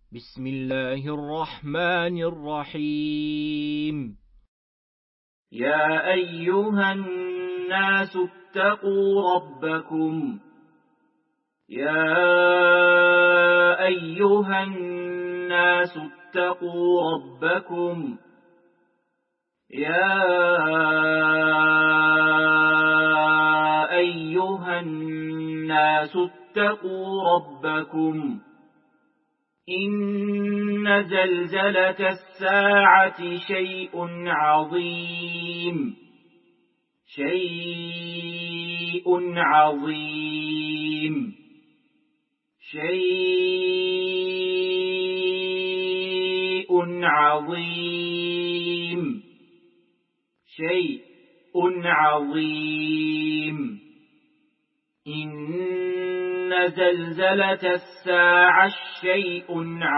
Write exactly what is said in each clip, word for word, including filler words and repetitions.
بسم الله الرحمن الرحيم. يا أيها الناس اتقوا ربكم يا أيها الناس اتقوا ربكم يا أيها الناس اتقوا ربكم إن زلزلة الساعة شيء عظيم شيء عظيم شيء عظيم شيء عظيم إن زلزلة الساعة شيء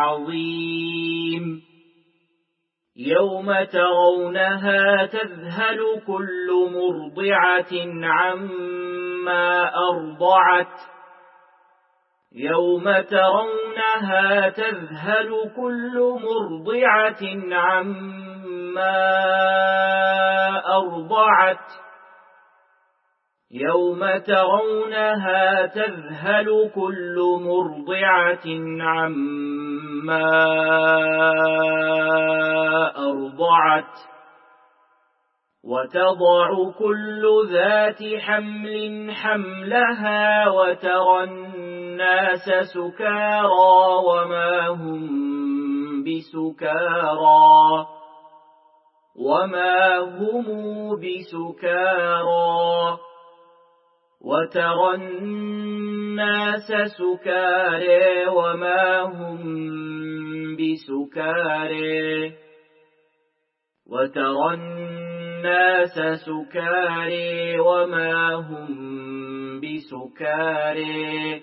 عظيم يوم ترونها تذهل كل مرضعة عما أرضعت يوم ترونها تذهل كل مرضعة عما أرضعت يوم ترونها تذهل كل مرضعة عما أرضعت وتضع كل ذات حمل حملها وترى الناس سكارى وما هم بسكارى وما هم بسكارى وترى الناس سكارى وما هم بسكارى وترى الناس سكارى وما هم بسكارى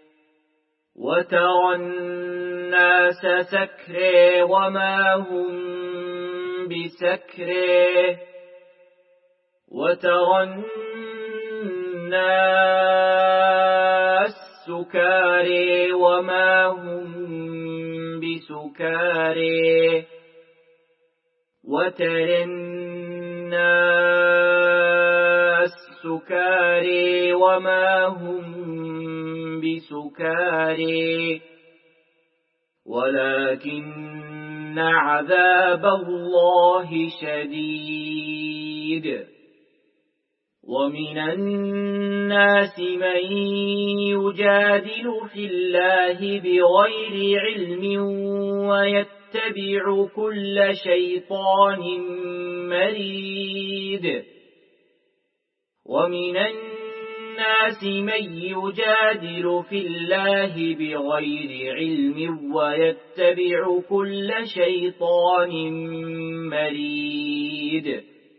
وترى الناس سكرى وما هم بسكرى وترى الناس سكارى وما هم بسكارى وترى الناس سكارى وما هم بسكارى ولكن عذاب الله شديد ومن الناس من يجادل في الله بغير علم ويتبع كل شيطان مريد ومن الناس من يجادل في الله بغير علم ويتبع كل شيطان مريد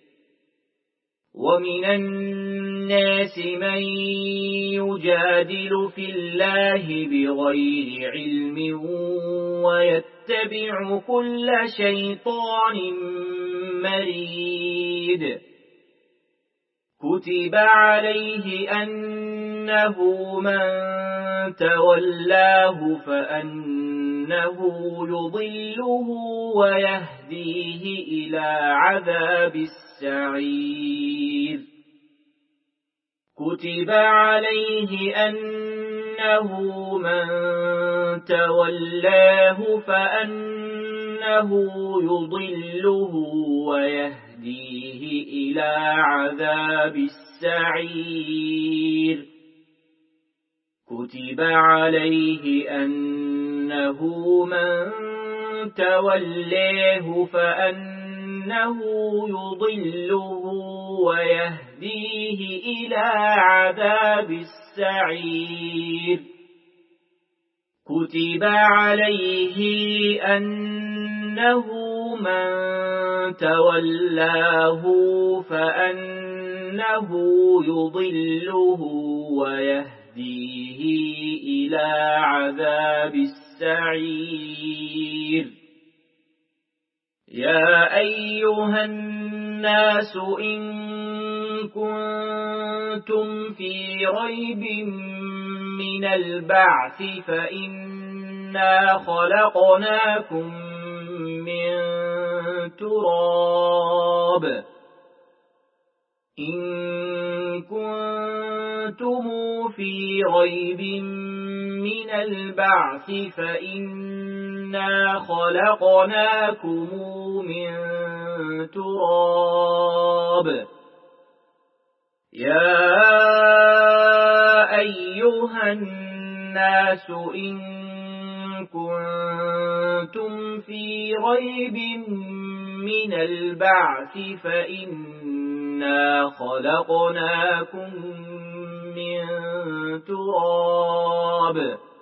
ومن الناس من يجادل في الله بغير علم ويتبع كل شيطان مريد كتب عليه أنه من تولاه فأنه يضله ويهديه إلى عذاب السعير كتب عليه أنه من تولاه فأنه يضله ويهديه إلى عذاب السعير كتب عليه أنه من تولاه فأنه يضله ويهديه إلى عذاب السعير كتب عليه أنه من تولاه فأنه يضله ويهديه إلى عذاب السعير يا أيها الناس إن كنتم في ريب من البعث فإن إنا خلقناكم من تراب إن كنتم في ريب من البعث فإنا خلقناكم من تراب يا أيها الناس إن كنتم في ريب من البعث فإنا خلقناكم من تراب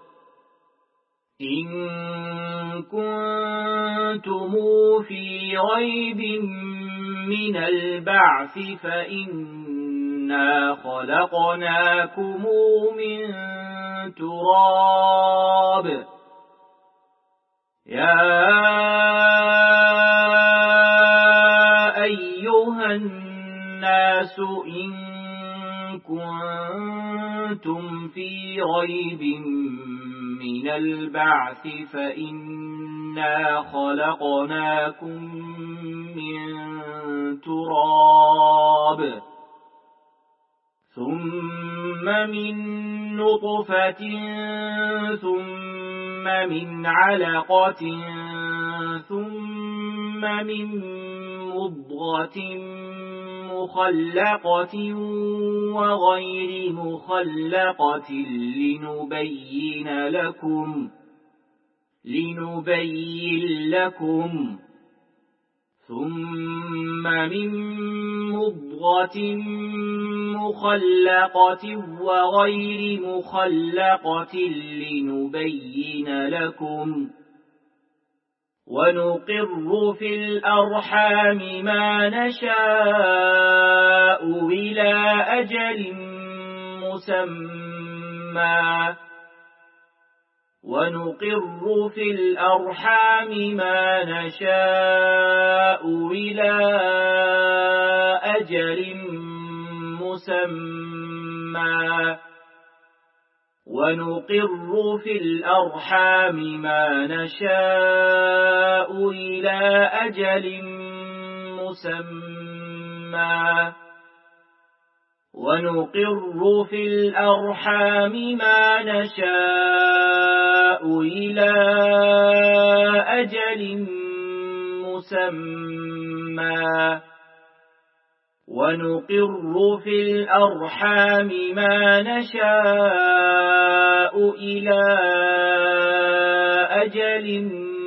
إن كنتم في ريب من البعث فإنا خلقناكم من تراب يا أيها الناس إن كنتم في ريب من البعث فإنا خلقناكم من تراب ثم من نطفة ثم من علقة ثم من مضغة مخلقة وغير مخلقة لنبين لكم لنبين لكم ثم من مضغة مخلقة وغير مخلقة لنبين لكم ونقر في الأرحام ما نشاء إلى أجل مسمى ونقر في الأرحام ما نشاء إلى أجل مسمى ونقر في الأرحام ما نشاء إلى أجل مسمى ونقر في الأرحام ما نشاء إلى أجل مسمى ونقر في الأرحام ما نشاء إلى أجل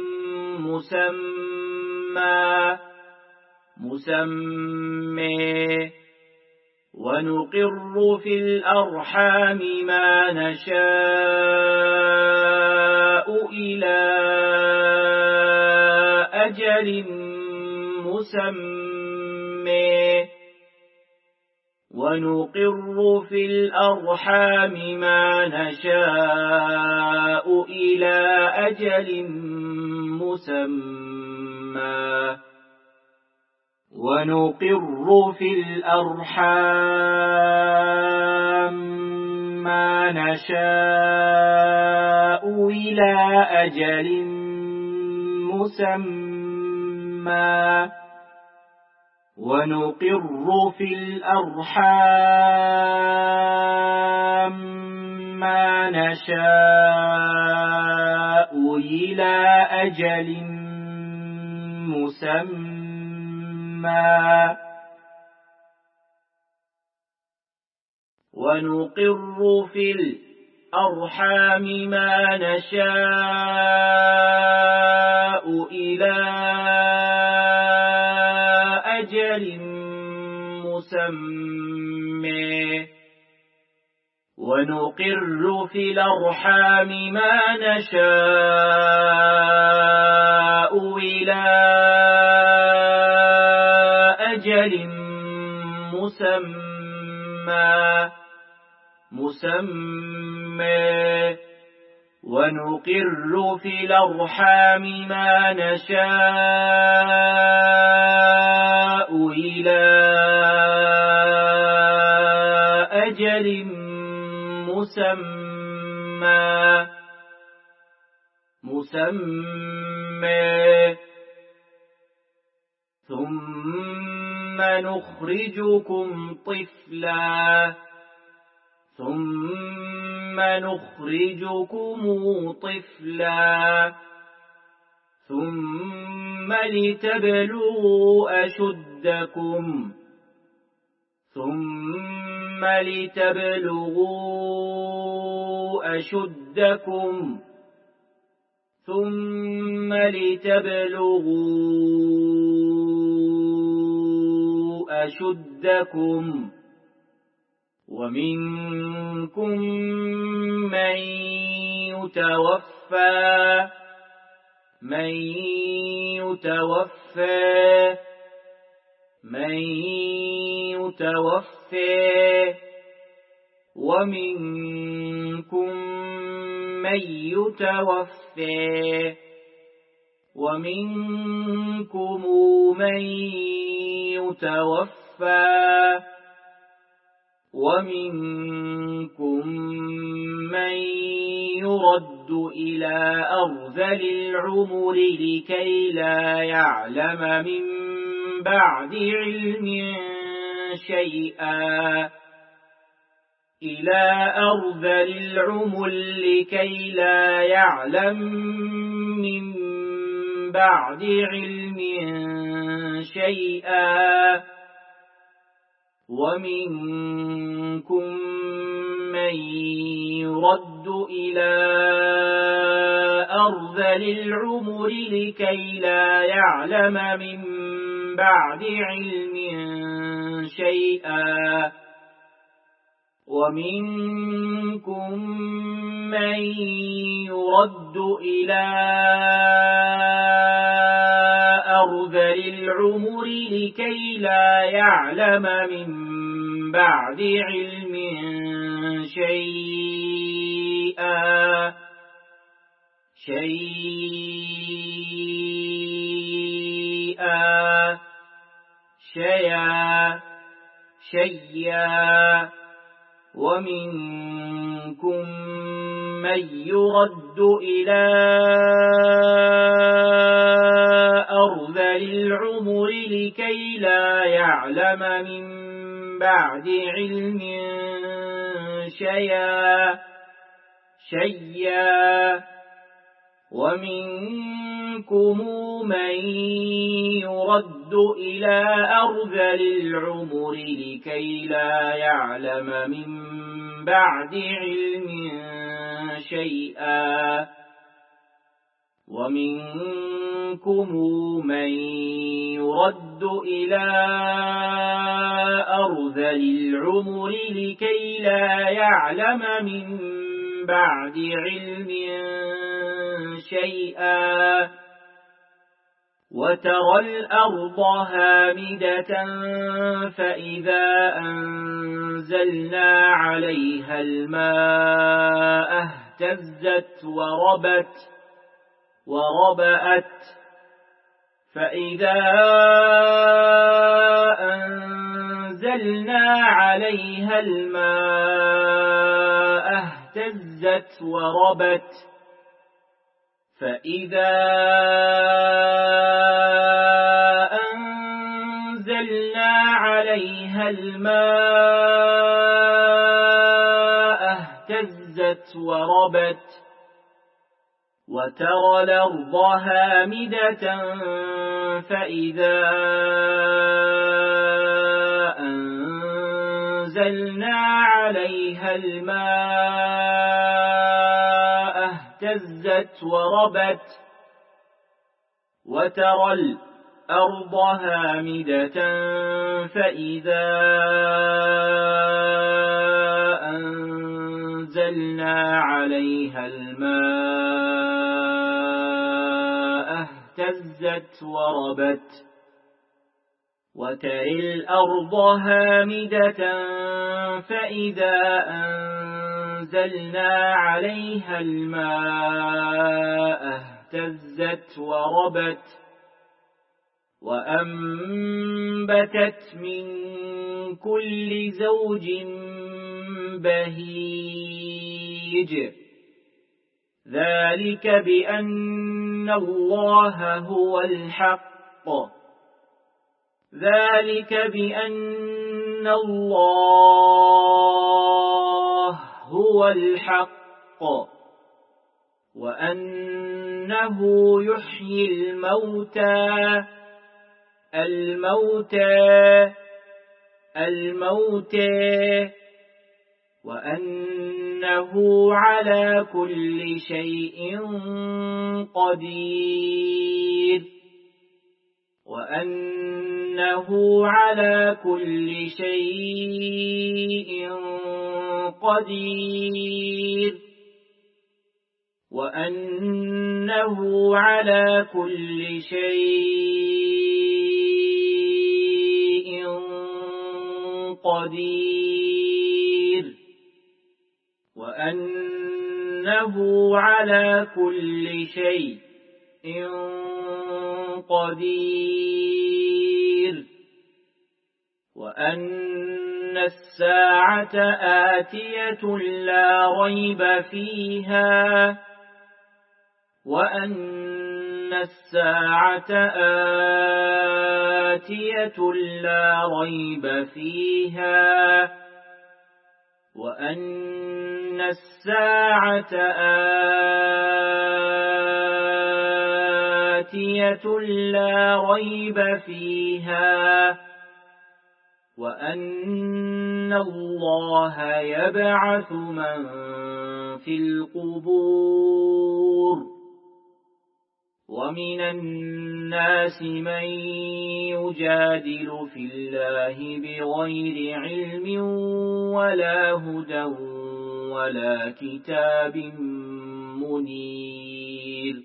مسمى مسمى ونقر في الأرحام ما نشاء إلى أجل مسمى ونقر في الأرحام ما نشاء إلى أجل مسمى ونقر في الأرحام ما نشاء إلى أجل مسمى ونقر في الأرحام ما نشاء إلى أجل مسمى ونقر في الأرحام ما نشاء إلى أجل مسمى ونقر في الأرحام ما نشاء إلى أجل مسمى مسمى ونقر في الأرحام ما نشاء إلى أجل مسمى مسمى ثم نخرجكم طفلا ثم نخرجكم طفلا ثم لتبلغوا أشدكم ثم لتبلغوا أشدكم ثم لتبلغوا أشدكم ومنكم من يتوفى من يتوفى من يتوفى ومنكم من يتوفى ومنكم من يتوفى ومنكم من يرد إلى أرذل العمر لكي لا يعلم من بعد علم شيئا إلى أرذل العمر لكي لا يعلم من بعد علم شيئا ومنكم من يرد إلى أرذل العمر لكي لا يعلم من بعد علم شيئا ومنكم من يرد إلى أرذل العمر لكي لا يعلم من بعد علم شيئا شيئا شيئا شيئا ومنكم من يرد إلى أرذل العمر لكي لا يعلم من بعد علم شيئا شيئا ومنكم من يرد إلى أرذل العمر لكي لا يعلم من بعد علم شيئا ومنكم من يرد إلى أرذل العمر لكي لا يعلم من بعد علم شيئا وترى الأرض هامدة فإذا أنزلنا عليها الماء اهتزت وربت وربأت فإذا أنزلنا عليها الماء اهتزت وربت فإذا أنزلنا عليها الماء اهتزت وربت وترى الأرض هامدة فإذا أنزلنا عليها الماء اهتزت وربت وترى الأرض هامدة فإذا أنزلنا عليها الماء اهتزت وربت وترى الأرض هامدة فإذا أنزلنا عليها الماء اهتزت وربت وأنبتت من كل زوج بهيج ذلك بأن الله هو الحق ذلك بأن الله هو الحق وأنه يحيي الموتى الموتى الموتى وأنه على كل شيء قدير وأنه على كل شيء قدير وأنه على كل شيء قدير وأنه على كل شيء قدير وأن الساعة آتية لا ريب فيها وأن الساعة آتية لا ريب فيها وأن الساعة آتية لا ريب فيها وأن الله يبعث من في القبور ومن الناس من يجادل في الله بغير علم ولا هدى ولا كتاب منير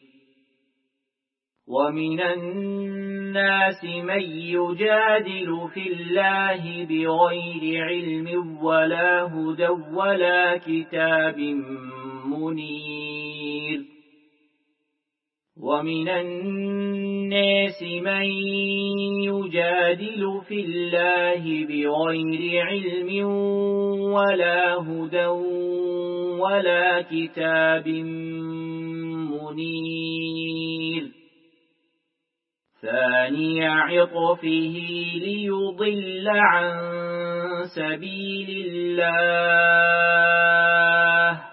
ومن الناس من يجادل في الله بغير علم ولا هدى ولا كتاب منير ومن الناس من يجادل في الله بغير علم ولا هدى ولا كتاب منير ثاني عطفه ليضل عن سبيل الله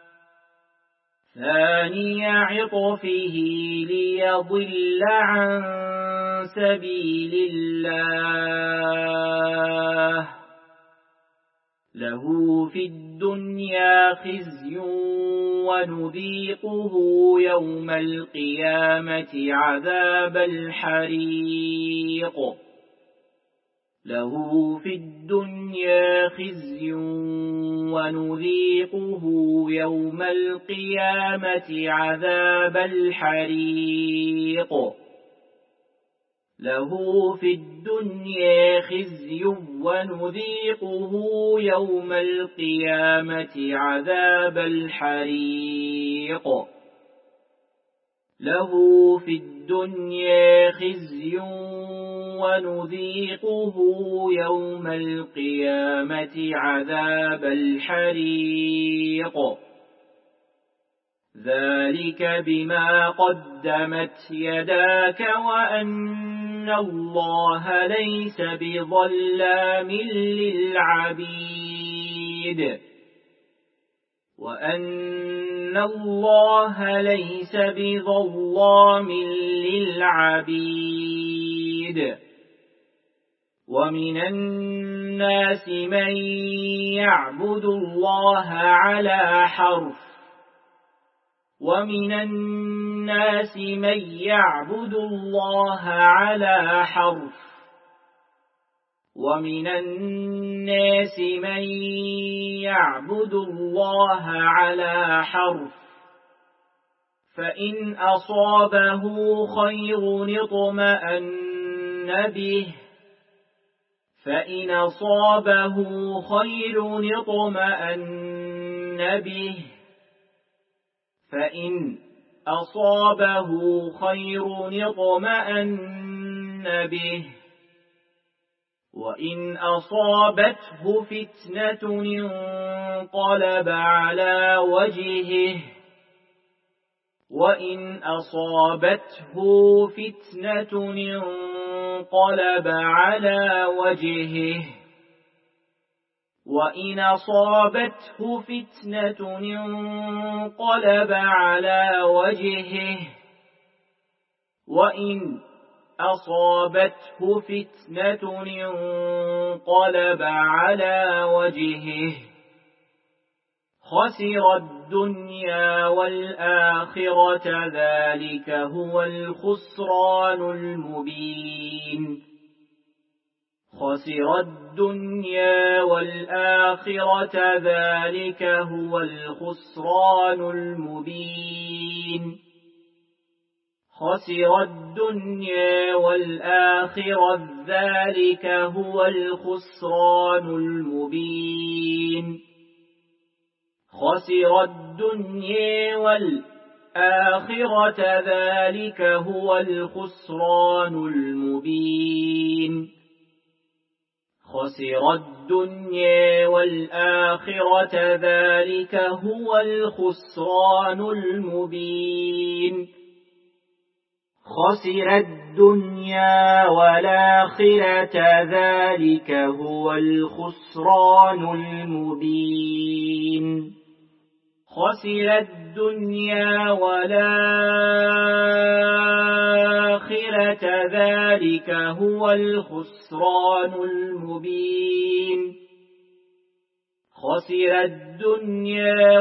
ثاني عطفه ليضل عن سبيل الله له في الدنيا خزي ونذيقه يوم القيامة عذاب الحريق له في الدنيا خزي ونذيقه يوم القيامة عذاب الحريق له في الدنيا خزي ونذيقه يوم القيامة عذاب الحريق له في الدنيا خزي ونذيقه يوم القيامة عذاب الحريق ذلك بما قدمت يداك وأن الله ليس بظلام للعبيد وأن الله ليس بظلام للعبيد ومن الناس من يعبد الله على حرف ومن الناس من يعبد الله على حرف ومن الناس من يعبد الله على حرف فإن أصابه خير اطمأن به فإن أصابه خير اطمأن به فإن أصابه خير اطمأن به وإن أصابته فتنة انقلب على وجهه وإن أصابته فتنة انقلب على وجهه وإن أصابته فتنة انقلب على وجهه وإن أصابته فتنة انقلب على وجهه خسر الدنيا والآخرة ذلك هو الخسران المبين خسر الدنيا والآخرة ذلك هو الخسران المبين خسر الدنيا والآخرة ذلك هو الخسران المبين خسر الدنيا والآخرة ذلك هو الخسران المبين خسر الدنيا والآخرة ذلك هو الخسران المبين خسر الدنيا والآخرة ذلك هو الخسران المبين خسر الدنيا والآخرة ذلك هو الخسران المبين خسر الدنيا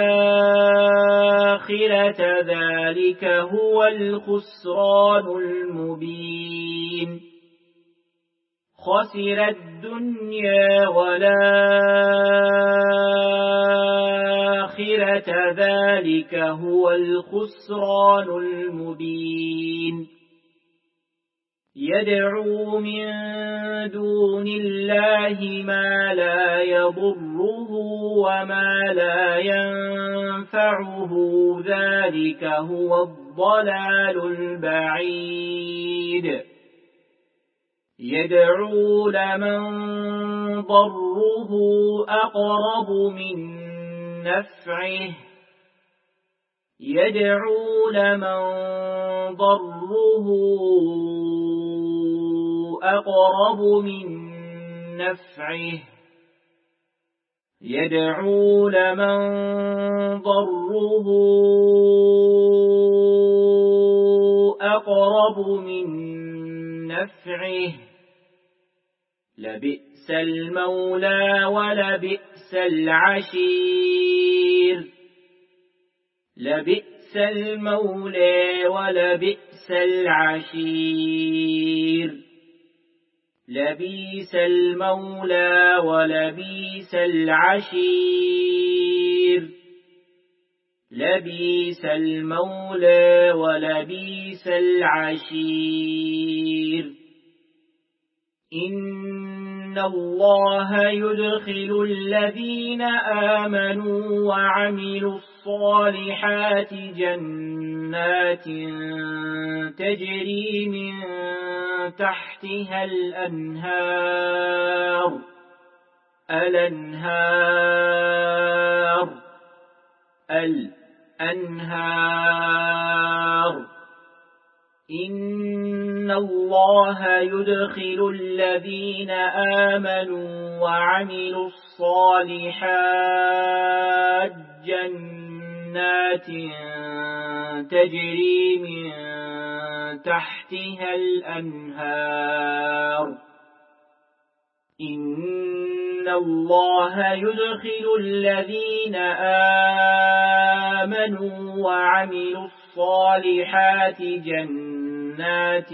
والآخرة ذلك هو الخسران المبين خسر الدنيا والآخرة ذلك هو الخسران المبين يدعو من دون الله ما لا يضره وما لا ينفعه ذلك هو الضلال البعيد يدعو لمن ضره أقرب من نفعه يدعو لمن ضره أقرب من نفعه يدعو لمن ضره أقرب من نفعه لبئس المولى ولبئس العشير لبئس المولى ولبئس العشير لبئس المولى ولبئس العشير لبئس المولى ولبئس العشير إن الله يدخل الذين آمنوا وعملوا الصالحات جنات تجري من تحتها الأنهار الأنهار الأنهار إن الله يدخل الذين آمنوا وعملوا الصالحات جنات تجري من تحتها الأنهار إن الله يدخل الذين آمنوا وعملوا الصالحات جنات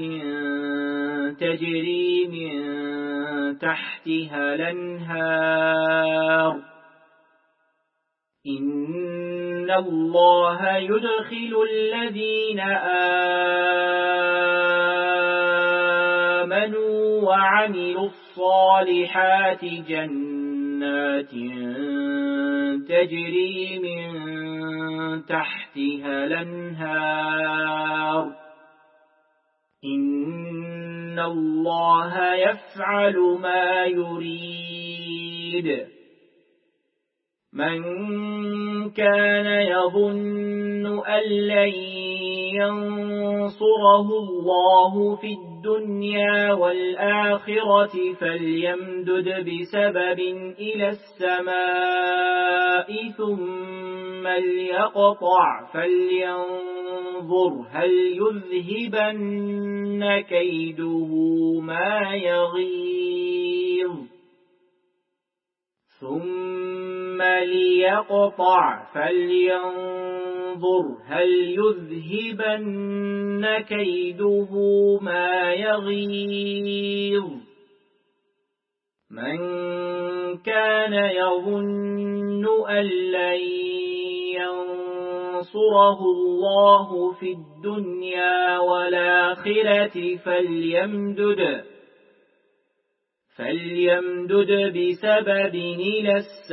تجري من تحتها الأنهار إن الله يدخل الذين آمنوا وعملوا الصالحات جنات تجري من تحتها الأنهار إن الله يفعل ما يريد من كان يظن أن لن ينصره الله في الدنيا والآخرة فليمدد بسبب إلى السماء ثم ليقطع فلينظر هل يذهبن كيده ما يغيظ ثم ليقطع فلينظر هل يذهبن كيده ما يغيظ من كان يظن أن لن ينصره الله في الدنيا والآخرة فليمدد فليمدد بسبب إلى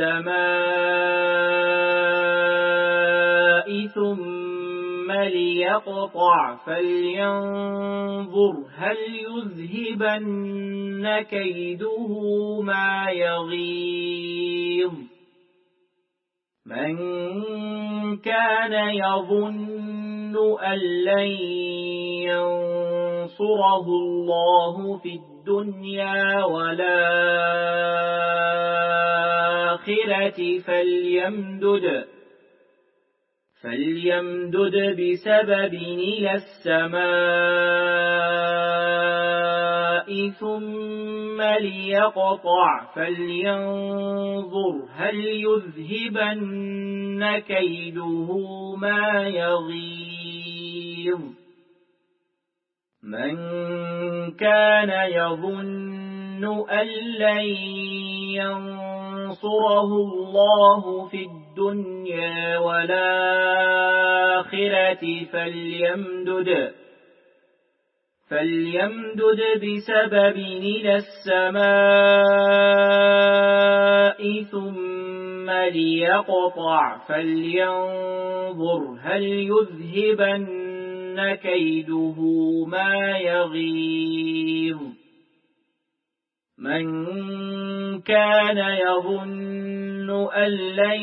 السماء ثم ليقطع فلينظر هل يذهبن كيده ما يغيظ من كان يظن أن لن ينصره الله في الدنيا والآخرة فليمدد فليمدد بسبب إلى السماء ثم ليقطع فلينظر هل يذهبن كيده ما يغيظ من كان يظن أن لن ينصره الله في الدنيا والآخرة فليمدد فليمدد بسبب إلى السماء ثم ليقطع فلينظر هل يذهبن كيده ما يغيظ من كان يظن أن لن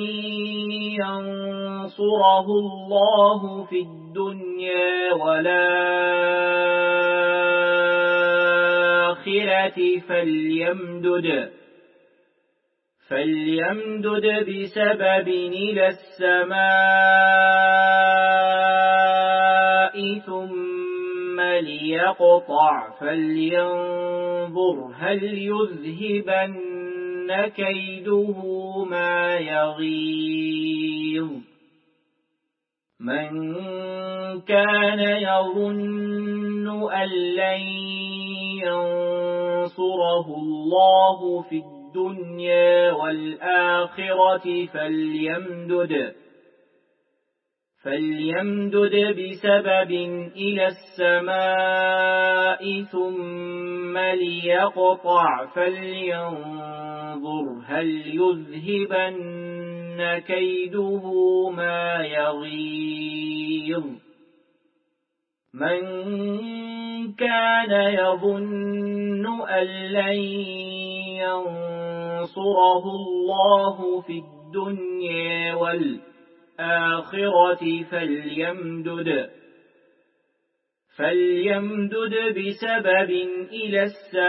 ينصره الله في الدنيا والآخرة فليمدد فليمدد بسبب إلى السماء ثم ليقطع فلينظر هل يذهبن كيده ما يغيظ من كان يظن أن لن ينصره الله في الدنيا والآخرة فليمدد فليمدد بسبب إلى السماء ثم ليقطع فلينظر هل يذهبن كيده ما يغيظ من كان يظن أن لن ينصره الله في الدنيا والآخرة فليمدد فليمدد بسبب إلى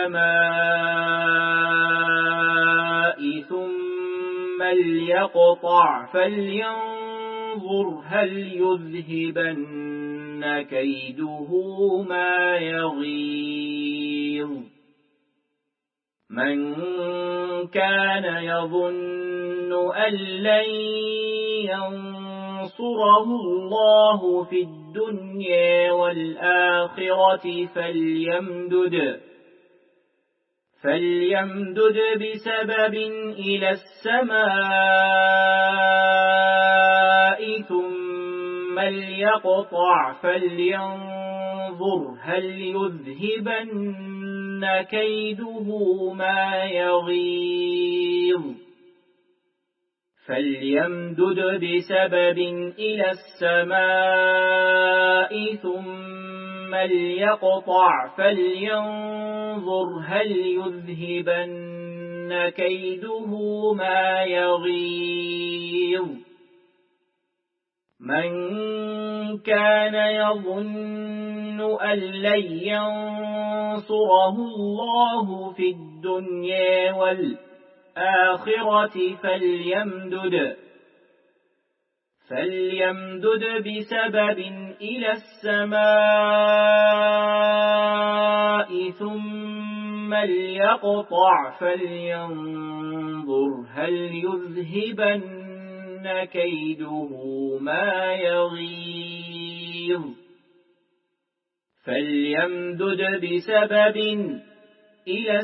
السماء ثم ليقطع فلينظر هل يذهبن كيده ما يغيظ من كان يظن أن لن ينصره الله في الدنيا والآخرة فليمدد فليمدد بسبب إلى السماء ثم ليقطع فلينظر هل يذهبن كيده ما يغيظ فليمدد بسبب إلى السماء ثم ليقطع فلينظر هل يذهبن كيده ما يغيظ من كان يظن أن لن ينصره الله في الدنيا والآخرة فليمدد فليمدد بسبب إلى السماء ثم ليقطع فلينظر هل يذهبن كيده ما يغيظ فليمدد بسبب إلى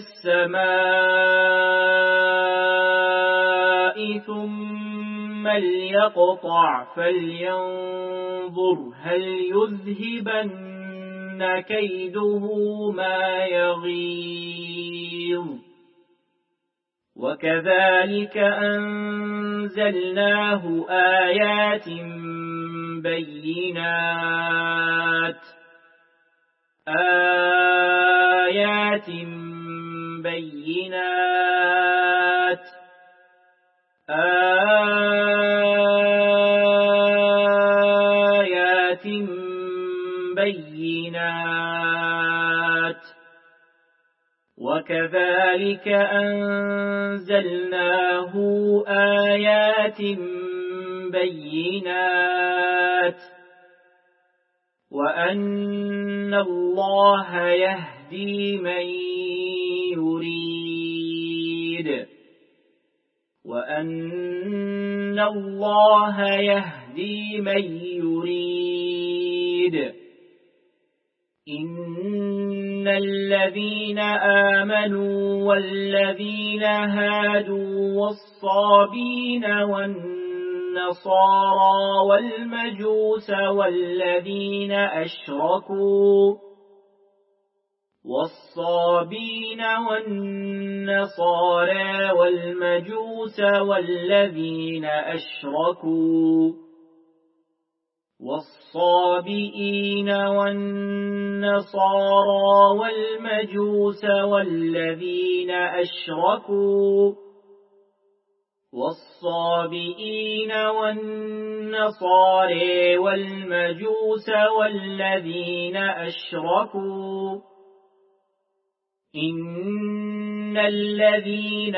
السماء ثم ليقطع فلينظر هل يذهبن كيده ما يغيظ وكذلك أنزلناه آيات بينات آيات بينات آيات بينات وكذلك أنزلناه آيات بينات وأن الله يهدي من يريد وأن الله يهدي من يريد إن الذين آمنوا والذين هادوا والصابين والنصارى والمجوس والذين أشركوا والصابين والنصارى والمجوس والذين أشركوا والصابئين والنصارى والمجوس والذين أشركوا والصابئين والنصارى والمجوس والذين أشركوا إن الذين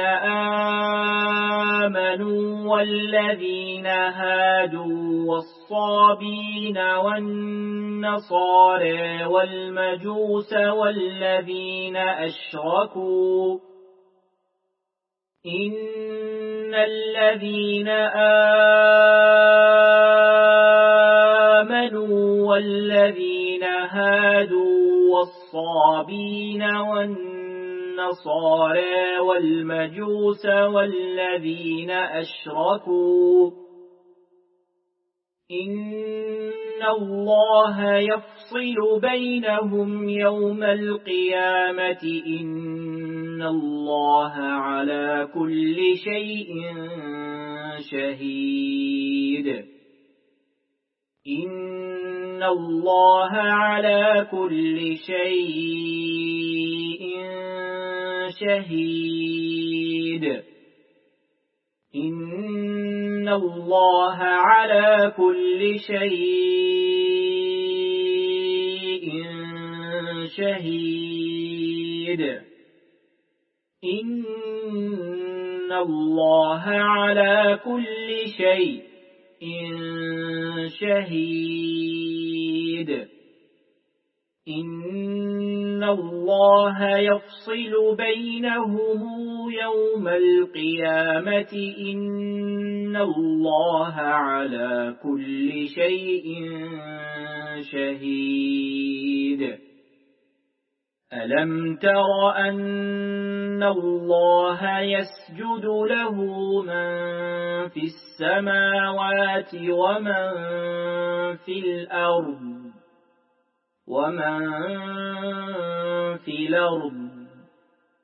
آمنوا والذين هادوا والصابين والنصارى والمجوس والذين أشركوا إن الذين آمنوا والذين هادوا والصابين والنصارى والمجوس والذين أشركوا إن الله يفصل بينهم يوم القيامة إن الله على كل شيء شهيد إن الله على كل شيء شهيد إن الله على كل شيء شهيد إن الله على كل شيء شهيد إن الله يفصل بينهم يوم القيامة إن الله على كل شيء شهيد ألم تر أن الله يسجد له من في السماوات ومن في الأرض ومن في الأرض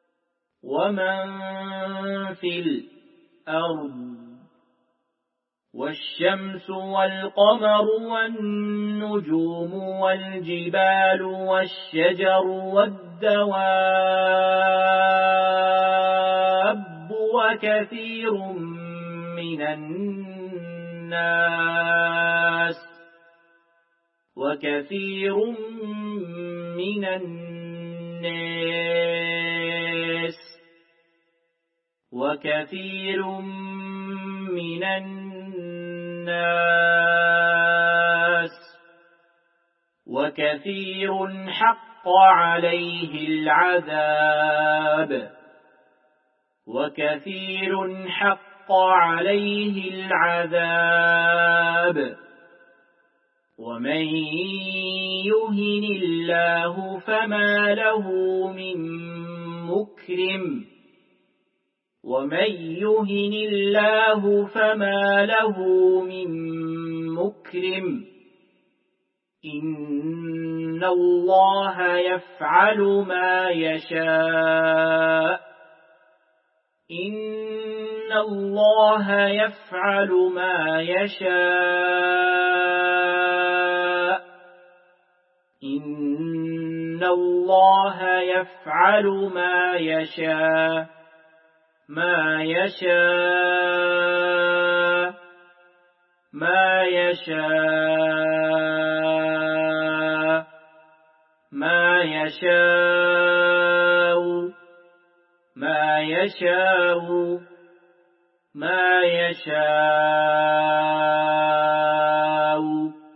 ومن في الأرض والشمس والقمر والنجوم والجبال والشجر والدواب وكثير من الناس وكثير من الناس وكثير من الناس وكثير حق عليه العذاب وكثير حق عليه العذاب ومن يهن الله فما له من مكرم ومن يهن الله فما له من مكرم إن الله يفعل ما يشاء إن الله يفعل ما يشاء إن الله يفعل ما يشاء ما يشاء ما يشاء ما يشاء ما يشاء ما يشاء